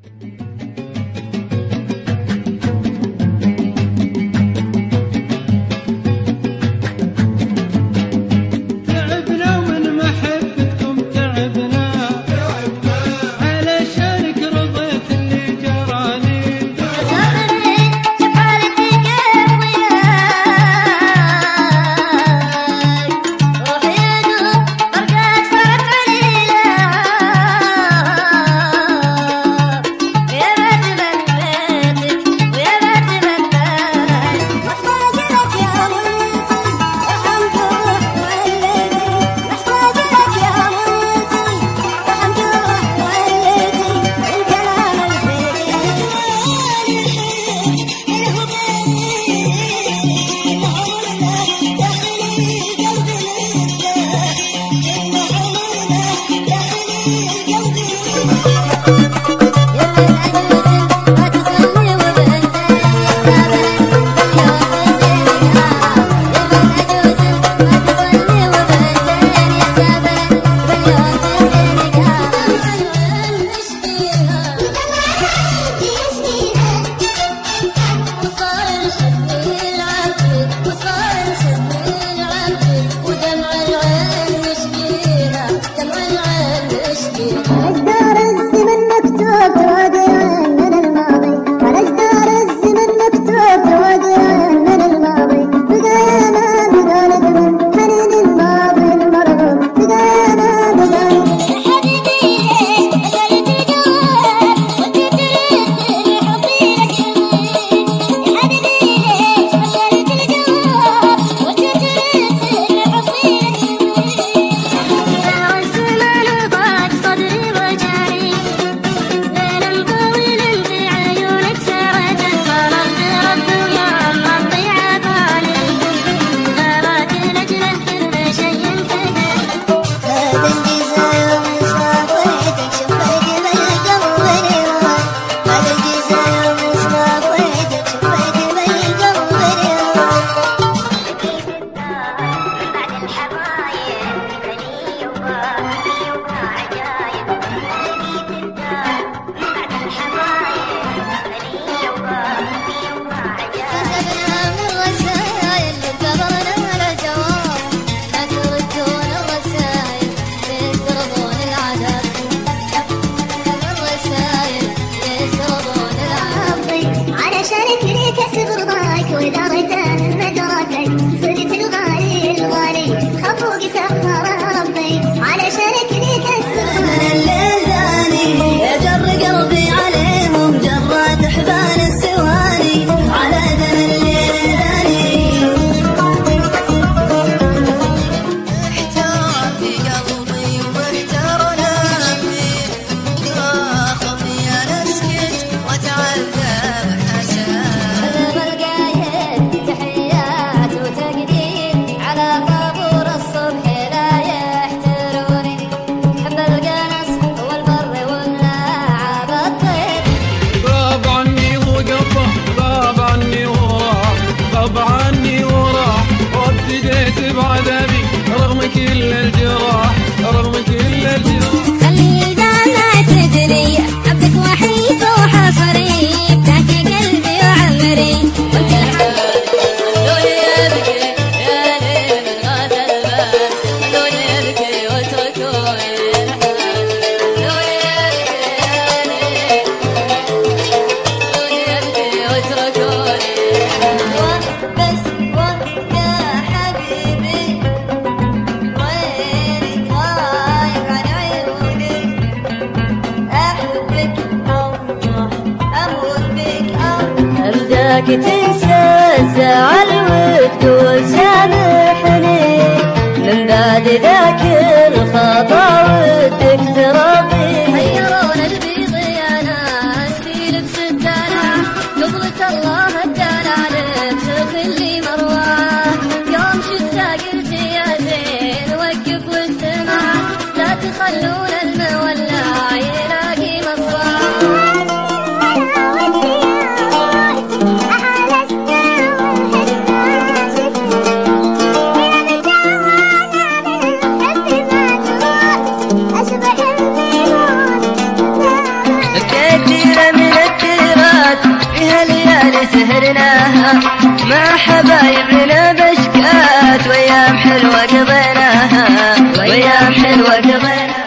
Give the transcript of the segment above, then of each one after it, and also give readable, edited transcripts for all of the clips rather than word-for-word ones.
تنسى الزعل وتقول سامحني من بعد ذاك الخطا ودك ترضي. حيرون البيض يا ناس في لبس الدلع قبلة الله الدلع لبس خلي مروعة. يوم شفتها قلت يا زين وقف واستمع لا تخلون المولع يلاقي مصرعة. سهرناها مع حبايبنا بشكات وايام حلوة قضيناها وايام حلوة قضيناها.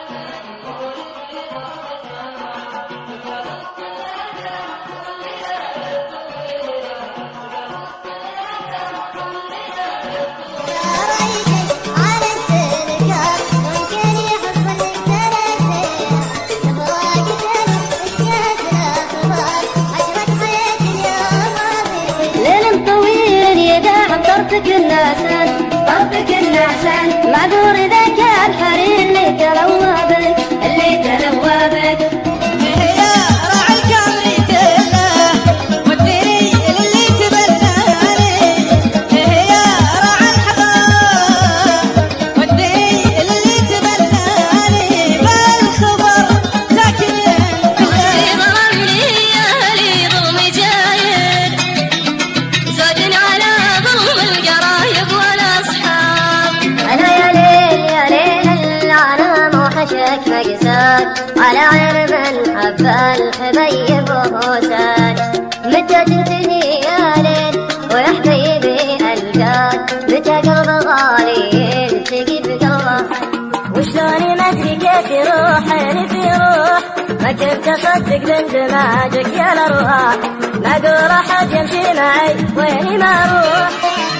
طرفك النعسان طرفك النعسان معذور إذا كان حرير اللي تلوابك اللي تلوابك. يا راعي الكامري كله وديني للي تبلاني يا راعي الحضار وديني للي تبلاني بالخبر ساكن ودي ضربني يا أهلي ظلمي جاير زادني على ظلم القرايب والأصحاب. أنا يا ليل يا ليل أنا موحشك مقساك على عرب حب الحبيب وهوساك متى تنتهي يا ليل ويا حبيبي ألقاك متى قلب غالي يلتقي بقلبه وشلوني ما أدري كيف يروح عيني في روح ما كنت أصدق باندماجك يا الأرواح معقول أحد يمشي معي ويني ما أروح.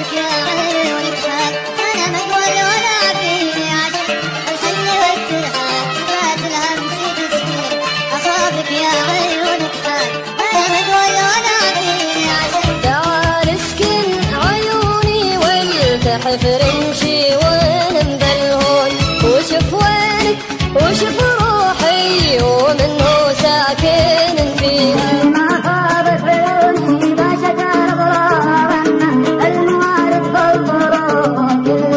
تعال اسكن عيوني والتحف رمشي وننبل هون وشوف وينك وشوف روحي ومنه ساكن فيها. ما خابت بعيوني ما شكر ضرارنا الموارد بالضروح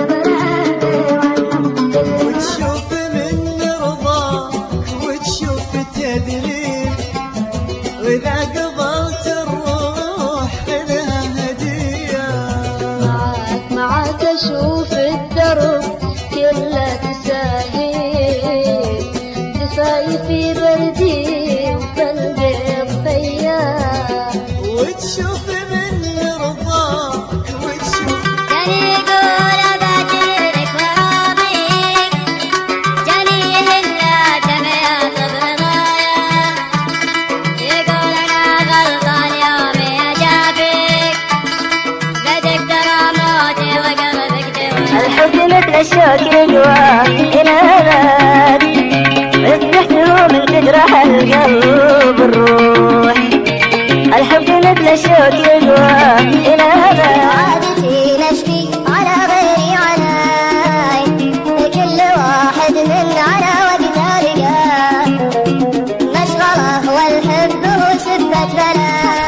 وتشوف من رضاك وتشوف التدليل وإذا قبلت الروح خذها هدية. معاك اشوف الدرب كله تساهيل دفاي في بردي وقلبي ضياع. وتشوف من رضاك وتشوف جاني يقول أبادرك وراضيك جاني هلا دمعة بضايا يقول أنا غلطان يومي أجابك بدك ترى موتي وقلبك دواء. الحب مثل الشوك يقوى إلى أبد افتحته من تجرح القلب الروح. الحب مثل الشوك يقوى إلى أبد عادتي نشكي على غيري عناي كل واحد منا على وقت لقاه مشغله والحب هو سبة بلاه.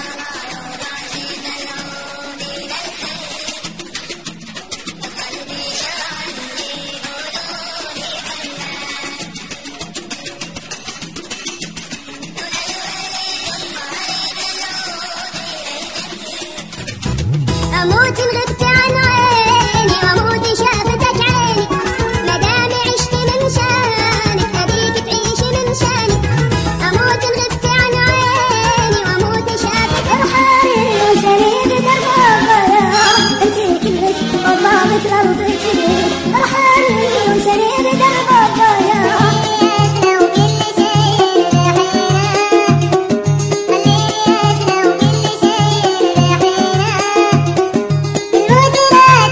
أموت إن غبت عن عيني وأموت إن شافتك عيني ما دام عشت من شانك أبيك تعيشي من شانك. أموت إن غبت عن عيني وأموت إن شافتك ارحمي وسريد درب الضياع أنتي كلك وضابط الأرض تجري ارحمي وسريد درب الضياع. الموت لا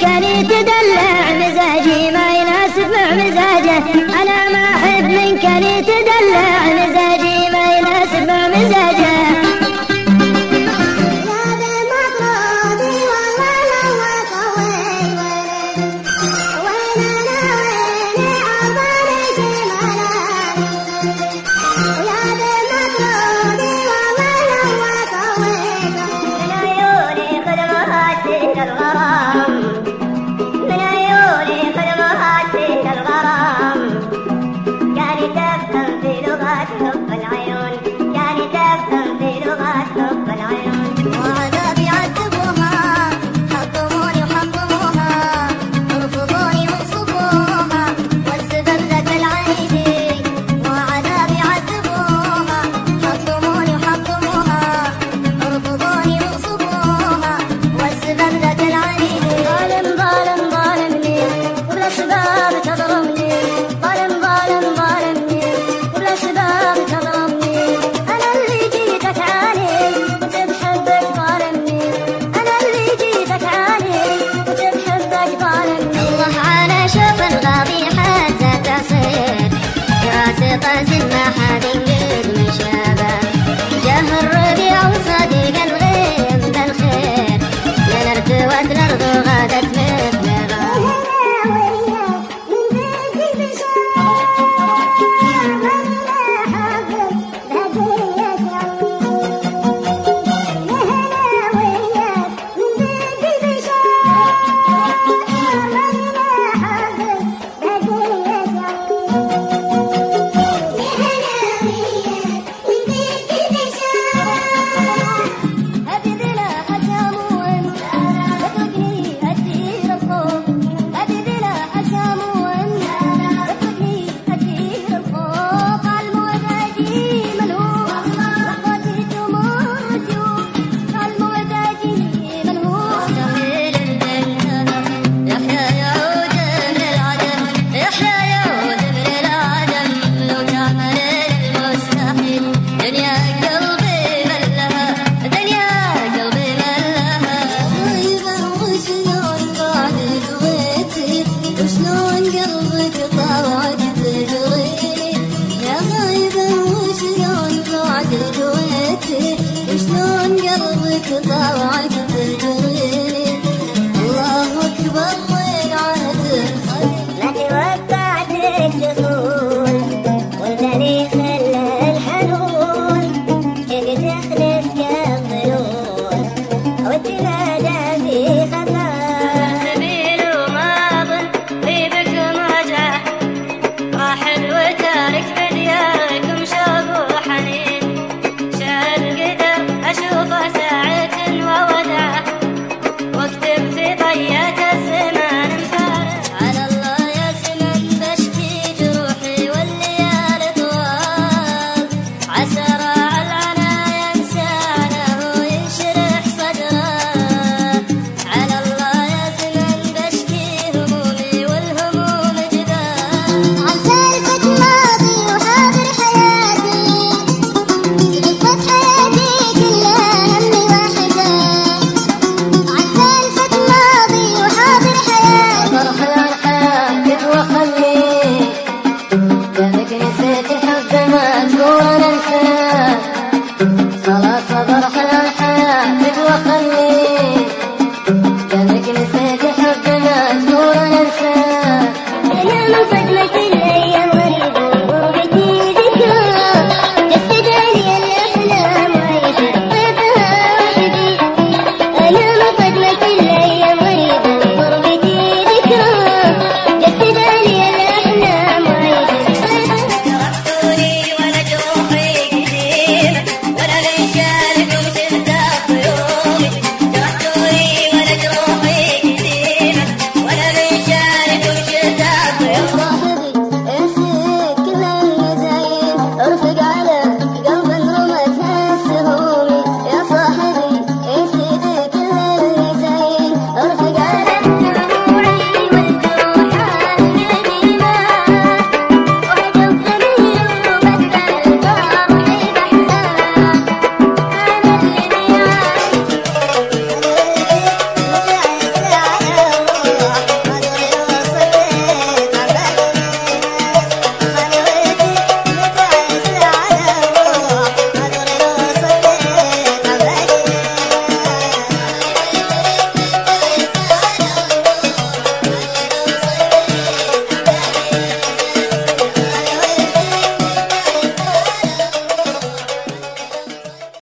كان يتدلع مزاجي ما يناسب مع مزاجه أنا ما أحب من كان يتدلع مزاجي ما يناسب مع مزاجه قاسم ما حد